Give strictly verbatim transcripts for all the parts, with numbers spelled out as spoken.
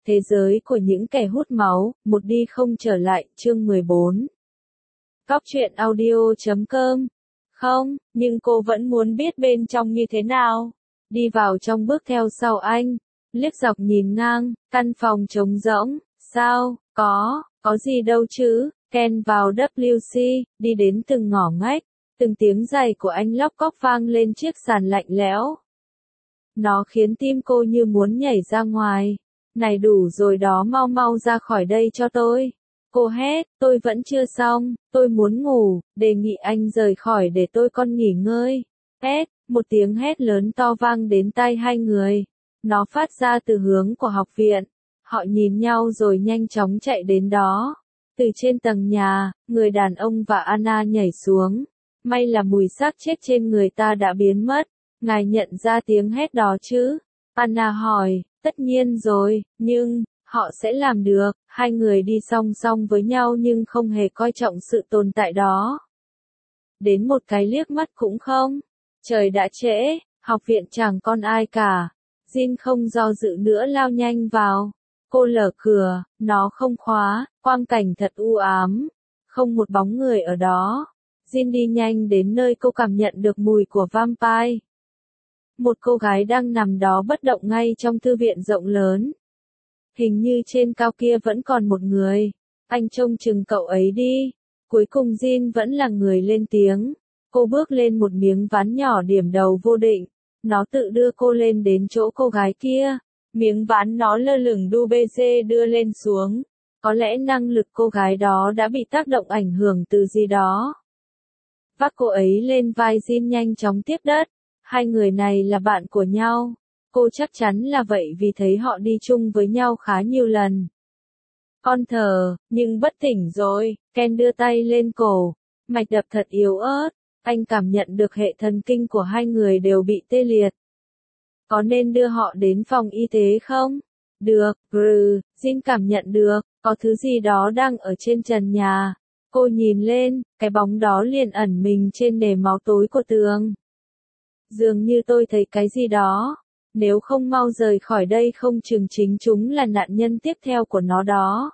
Thế giới của những kẻ hút máu, một đi không trở lại, chương mười bốn. Cóc truyện audio chấm com. Không, nhưng cô vẫn muốn biết bên trong như thế nào. Đi vào trong bước theo sau anh, liếc dọc nhìn ngang, căn phòng trống rỗng, sao, có, có gì đâu chứ, Ken vào W C, đi đến từng ngõ ngách, từng tiếng giày của anh lóc cóc vang lên chiếc sàn lạnh lẽo. Nó khiến tim cô như muốn nhảy ra ngoài. Này đủ rồi đó, mau mau ra khỏi đây cho tôi. Cô hét, tôi vẫn chưa xong, tôi muốn ngủ, đề nghị anh rời khỏi để tôi con nghỉ ngơi. Hét, một tiếng hét lớn to vang đến tai hai người. Nó phát ra từ hướng của học viện. Họ nhìn nhau rồi nhanh chóng chạy đến đó. Từ trên tầng nhà, người đàn ông và Anna nhảy xuống. May là mùi xác chết trên người ta đã biến mất. Ngài nhận ra tiếng hét đó chứ? Anna hỏi. Tất nhiên rồi, nhưng, họ sẽ làm được. Hai người đi song song với nhau nhưng không hề coi trọng sự tồn tại đó. Đến một cái liếc mắt cũng không. Trời đã trễ, học viện chẳng còn ai cả. Jin không do dự nữa lao nhanh vào. Cô lmở cửa, nó không khóa, quang cảnh thật u ám. Không một bóng người ở đó. Jin đi nhanh đến nơi cô cảm nhận được mùi của vampire. Một cô gái đang nằm đó bất động ngay trong thư viện rộng lớn. Hình như trên cao kia vẫn còn một người. Anh trông chừng cậu ấy đi. Cuối cùng Jin vẫn là người lên tiếng. Cô bước lên một miếng ván nhỏ điểm đầu vô định. Nó tự đưa cô lên đến chỗ cô gái kia. Miếng ván nó lơ lửng đu bê xê đưa lên xuống. Có lẽ năng lực cô gái đó đã bị tác động ảnh hưởng từ gì đó. Vác cô ấy lên vai, Jin nhanh chóng tiếp đất. Hai người này là bạn của nhau. Cô chắc chắn là vậy vì thấy họ đi chung với nhau khá nhiều lần. Con thờ, nhưng bất tỉnh rồi. Ken đưa tay lên cổ. Mạch đập thật yếu ớt. Anh cảm nhận được hệ thần kinh của hai người đều bị tê liệt. Có nên đưa họ đến phòng y tế không? Được, Gru, Jin cảm nhận được, có thứ gì đó đang ở trên trần nhà. Cô nhìn lên, cái bóng đó liền ẩn mình trên nền máu tối của tường. Dường như tôi thấy cái gì đó. Nếu không mau rời khỏi đây không chừng chính chúng là nạn nhân tiếp theo của nó đó.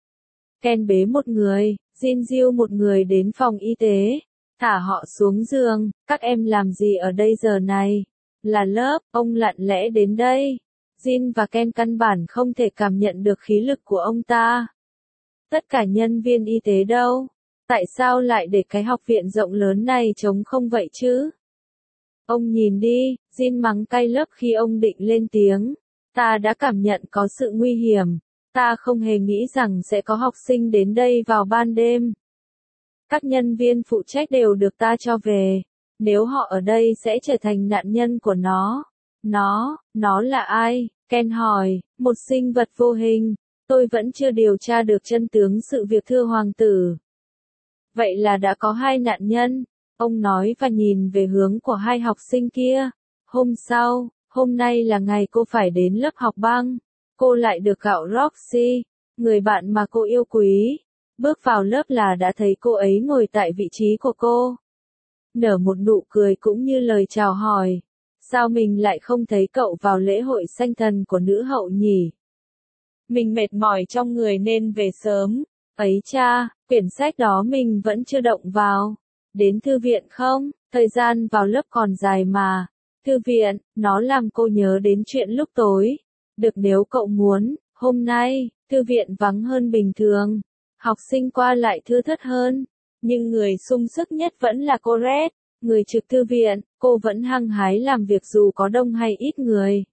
Ken bế một người, Jin dìu một người đến phòng y tế. Thả họ xuống giường, các em làm gì ở đây giờ này? Là lớp, ông lặng lẽ đến đây. Jin và Ken căn bản không thể cảm nhận được khí lực của ông ta. Tất cả nhân viên y tế đâu? Tại sao lại để cái học viện rộng lớn này trống không vậy chứ? Ông nhìn đi, Jin mắng cay lớp khi ông định lên tiếng. Ta đã cảm nhận có sự nguy hiểm. Ta không hề nghĩ rằng sẽ có học sinh đến đây vào ban đêm. Các nhân viên phụ trách đều được ta cho về. Nếu họ ở đây sẽ trở thành nạn nhân của nó. Nó, nó là ai? Ken hỏi, một sinh vật vô hình. Tôi vẫn chưa điều tra được chân tướng sự việc thưa hoàng tử. Vậy là đã có hai nạn nhân. Ông nói và nhìn về hướng của hai học sinh kia. Hôm sau, hôm nay là ngày cô phải đến lớp học băng. Cô lại được gặp Roxy, người bạn mà cô yêu quý. Bước vào lớp là đã thấy cô ấy ngồi tại vị trí của cô. Nở một nụ cười cũng như lời chào hỏi. Sao mình lại không thấy cậu vào lễ hội sanh thần của nữ hậu nhỉ? Mình mệt mỏi trong người nên về sớm. Ấy cha, quyển sách đó mình vẫn chưa động vào. Đến thư viện không? Thời gian vào lớp còn dài mà. Thư viện, nó làm cô nhớ đến chuyện lúc tối. Được nếu cậu muốn, hôm nay, thư viện vắng hơn bình thường. Học sinh qua lại thưa thớt hơn. Nhưng người sung sức nhất vẫn là cô Red, người trực thư viện. Cô vẫn hăng hái làm việc dù có đông hay ít người.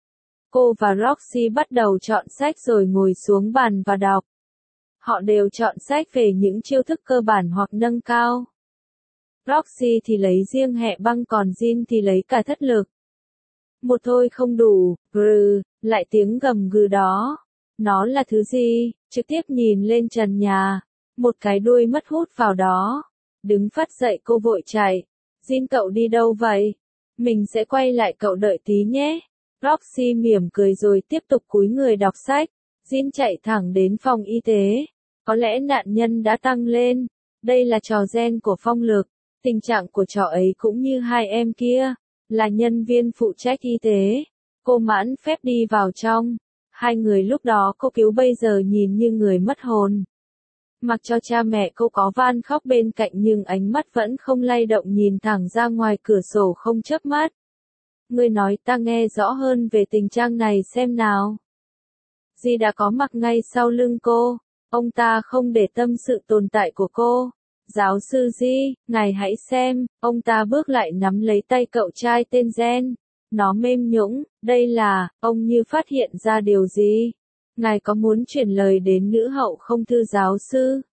Cô và Roxy bắt đầu chọn sách rồi ngồi xuống bàn và đọc. Họ đều chọn sách về những chiêu thức cơ bản hoặc nâng cao. Roxy thì lấy riêng hệ băng còn Jin thì lấy cả thất lực. Một thôi không đủ, Gru, lại tiếng gầm gừ đó. Nó là thứ gì? Trực tiếp nhìn lên trần nhà. Một cái đuôi mất hút vào đó. Đứng phát dậy cô vội chạy. Jin cậu đi đâu vậy? Mình sẽ quay lại cậu đợi tí nhé. Roxy mỉm cười rồi tiếp tục cúi người đọc sách. Jin chạy thẳng đến phòng y tế. Có lẽ nạn nhân đã tăng lên. Đây là trò gen của phong lực. Tình trạng của trò ấy cũng như hai em kia. Là nhân viên phụ trách y tế. Cô mãn phép đi vào trong. Hai người lúc đó cô cứu bây giờ nhìn như người mất hồn. Mặc cho cha mẹ cô có van khóc bên cạnh nhưng ánh mắt vẫn không lay động nhìn thẳng ra ngoài cửa sổ không chớp mắt. Ngươi nói ta nghe rõ hơn về tình trạng này xem nào. Di đã có mặt ngay sau lưng cô, ông ta không để tâm sự tồn tại của cô. Giáo sư Di, ngài hãy xem, ông ta bước lại nắm lấy tay cậu trai tên Gen. Nó mềm nhũn, đây là, ông như phát hiện ra điều gì. Ngài có muốn chuyển lời đến nữ hậu không thưa giáo sư?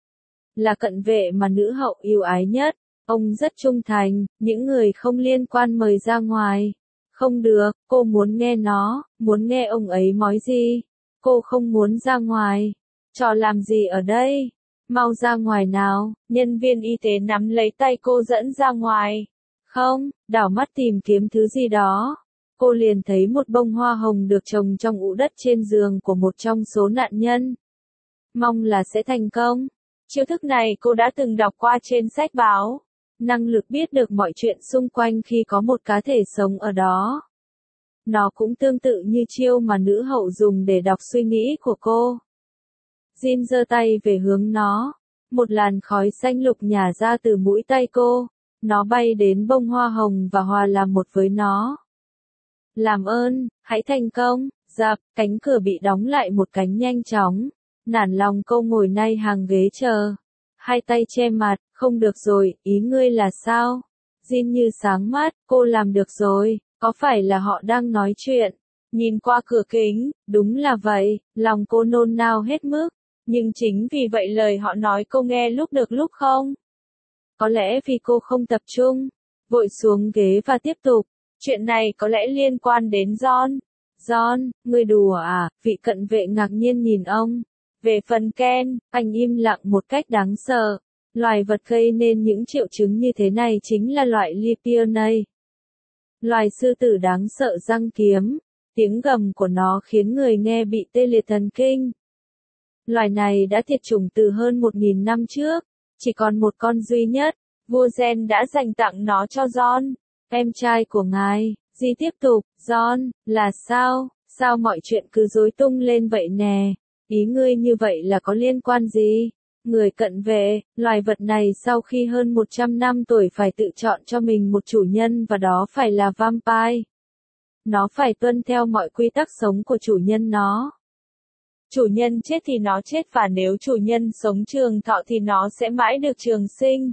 Là cận vệ mà nữ hậu yêu ái nhất, ông rất trung thành, những người không liên quan mời ra ngoài. Không được, cô muốn nghe nó, muốn nghe ông ấy nói gì. Cô không muốn ra ngoài. Trò làm gì ở đây? Mau ra ngoài nào, nhân viên y tế nắm lấy tay cô dẫn ra ngoài. Không, đảo mắt tìm kiếm thứ gì đó. Cô liền thấy một bông hoa hồng được trồng trong ụ đất trên giường của một trong số nạn nhân. Mong là sẽ thành công. Chiêu thức này cô đã từng đọc qua trên sách báo. Năng lực biết được mọi chuyện xung quanh khi có một cá thể sống ở đó. Nó cũng tương tự như chiêu mà nữ hậu dùng để đọc suy nghĩ của cô. Jin giơ tay về hướng nó. Một làn khói xanh lục nhả ra từ mũi tay cô. Nó bay đến bông hoa hồng và hòa làm một với nó. Làm ơn, hãy thành công. Dập, cánh cửa bị đóng lại một cánh nhanh chóng. Nản lòng cô ngồi nay hàng ghế chờ. Hai tay che mặt, không được rồi, ý ngươi là sao? Jin như sáng mắt, cô làm được rồi, có phải là họ đang nói chuyện? Nhìn qua cửa kính, đúng là vậy, lòng cô nôn nao hết mức. Nhưng chính vì vậy lời họ nói cô nghe lúc được lúc không. Có lẽ vì cô không tập trung, vội xuống ghế và tiếp tục. Chuyện này có lẽ liên quan đến John. John, ngươi đùa à? Vị cận vệ ngạc nhiên nhìn ông. Về phần Ken, anh im lặng một cách đáng sợ. Loài vật gây nên những triệu chứng như thế này chính là loại Lipionei. Loài sư tử đáng sợ răng kiếm. Tiếng gầm của nó khiến người nghe bị tê liệt thần kinh. Loài này đã tuyệt chủng từ hơn một nghìn năm trước. Chỉ còn một con duy nhất. Vua Gen đã dành tặng nó cho John, em trai của ngài. Di tiếp tục, John, là sao? Sao mọi chuyện cứ rối tung lên vậy nè? Ý ngươi như vậy là có liên quan gì? Người cận vệ, loài vật này sau khi hơn một trăm năm tuổi phải tự chọn cho mình một chủ nhân và đó phải là vampire. Nó phải tuân theo mọi quy tắc sống của chủ nhân nó. Chủ nhân chết thì nó chết và nếu chủ nhân sống trường thọ thì nó sẽ mãi được trường sinh.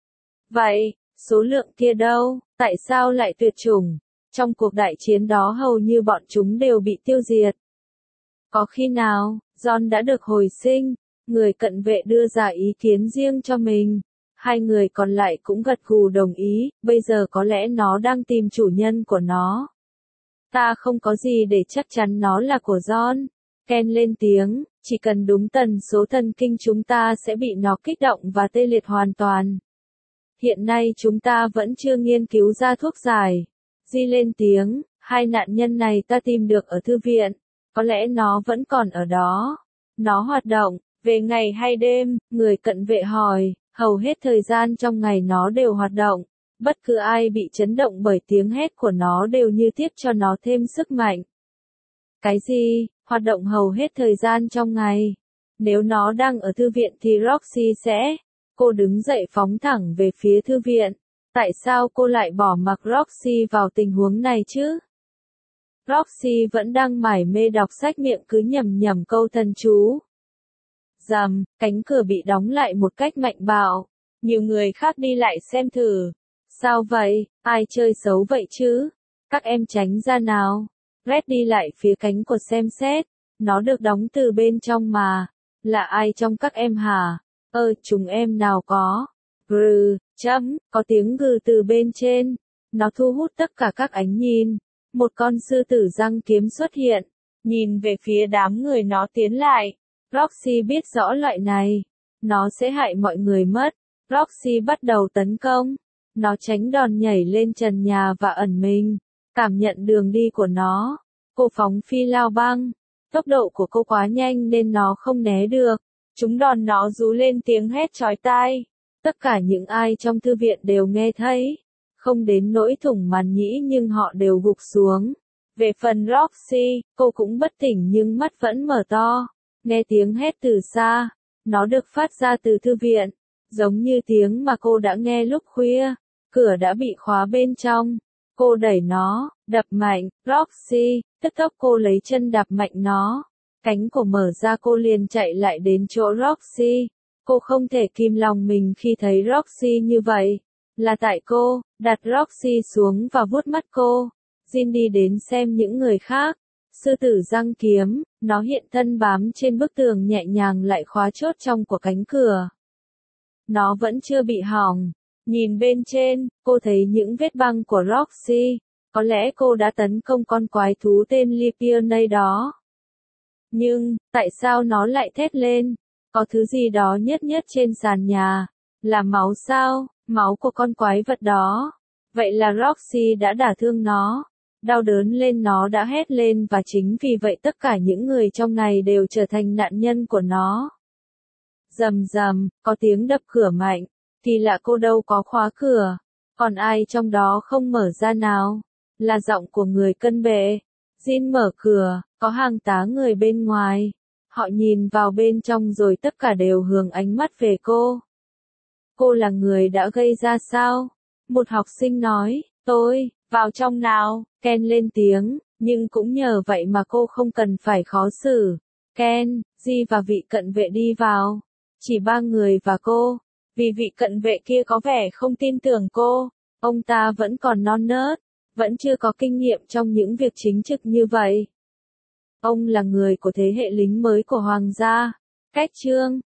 Vậy, số lượng kia đâu? Tại sao lại tuyệt chủng? Trong cuộc đại chiến đó hầu như bọn chúng đều bị tiêu diệt. Có khi nào, John đã được hồi sinh? Người cận vệ đưa ra ý kiến riêng cho mình. Hai người còn lại cũng gật gù đồng ý, bây giờ có lẽ nó đang tìm chủ nhân của nó. Ta không có gì để chắc chắn nó là của John. Ken lên tiếng, chỉ cần đúng tần số thần kinh chúng ta sẽ bị nó kích động và tê liệt hoàn toàn. Hiện nay chúng ta vẫn chưa nghiên cứu ra thuốc giải. Di lên tiếng, hai nạn nhân này ta tìm được ở thư viện. Có lẽ nó vẫn còn ở đó. Nó hoạt động, về ngày hay đêm, người cận vệ hỏi, hầu hết thời gian trong ngày nó đều hoạt động. Bất cứ ai bị chấn động bởi tiếng hét của nó đều như tiếp cho nó thêm sức mạnh. Cái gì, hoạt động hầu hết thời gian trong ngày? Nếu nó đang ở thư viện thì Roxy sẽ... Cô đứng dậy phóng thẳng về phía thư viện. Tại sao cô lại bỏ mặc Roxy vào tình huống này chứ? Roxy vẫn đang mải mê đọc sách miệng cứ nhầm nhầm câu thần chú. Rầm, cánh cửa bị đóng lại một cách mạnh bạo. Nhiều người khác đi lại xem thử. Sao vậy, ai chơi xấu vậy chứ? Các em tránh ra nào. Red đi lại phía cánh của xem xét. Nó được đóng từ bên trong mà. Là ai trong các em hả? Ơ, chúng em nào có. Gừ, chấm, có tiếng gừ từ bên trên. Nó thu hút tất cả các ánh nhìn. Một con sư tử răng kiếm xuất hiện. Nhìn về phía đám người nó tiến lại. Roxy biết rõ loại này. Nó sẽ hại mọi người mất. Roxy bắt đầu tấn công. Nó tránh đòn nhảy lên trần nhà và ẩn mình. Cảm nhận đường đi của nó. Cô phóng phi lao băng. Tốc độ của cô quá nhanh nên nó không né được. Chúng đòn nó rú lên tiếng hét chói tai. Tất cả những ai trong thư viện đều nghe thấy. Không đến nỗi thủng màn nhĩ nhưng họ đều gục xuống. Về phần Roxy, cô cũng bất tỉnh nhưng mắt vẫn mở to. Nghe tiếng hét từ xa. Nó được phát ra từ thư viện. Giống như tiếng mà cô đã nghe lúc khuya. Cửa đã bị khóa bên trong. Cô đẩy nó, đập mạnh, Roxy, tức tốc cô lấy chân đạp mạnh nó. Cánh cổ mở ra cô liền chạy lại đến chỗ Roxy. Cô không thể kìm lòng mình khi thấy Roxy như vậy. Là tại cô, đặt Roxy xuống và vuốt mắt cô. Jin đi đến xem những người khác. Sư tử răng kiếm, nó hiện thân bám trên bức tường nhẹ nhàng lại khóa chốt trong của cánh cửa. Nó vẫn chưa bị hỏng. Nhìn bên trên, cô thấy những vết băng của Roxy. Có lẽ cô đã tấn công con quái thú tên Lipione đó. Nhưng, tại sao nó lại thét lên? Có thứ gì đó nhất nhất trên sàn nhà. Là máu sao? Máu của con quái vật đó. Vậy là Roxy đã đả thương nó. Đau đớn lên nó đã hét lên và chính vì vậy tất cả những người trong này đều trở thành nạn nhân của nó. Rầm rầm, có tiếng đập cửa mạnh. Kỳ lạ cô đâu có khóa cửa. Còn ai trong đó không mở ra nào? Là giọng của người cân bệ. Jin mở cửa, có hàng tá người bên ngoài. Họ nhìn vào bên trong rồi tất cả đều hướng ánh mắt về cô. Cô là người đã gây ra sao? Một học sinh nói, tôi, vào trong nào, Ken lên tiếng, nhưng cũng nhờ vậy mà cô không cần phải khó xử. Ken, Ji và vị cận vệ đi vào. Chỉ ba người và cô. Vì vị cận vệ kia có vẻ không tin tưởng cô. Ông ta vẫn còn non nớt. Vẫn chưa có kinh nghiệm trong những việc chính trực như vậy. Ông là người của thế hệ lính mới của Hoàng gia. Cách chương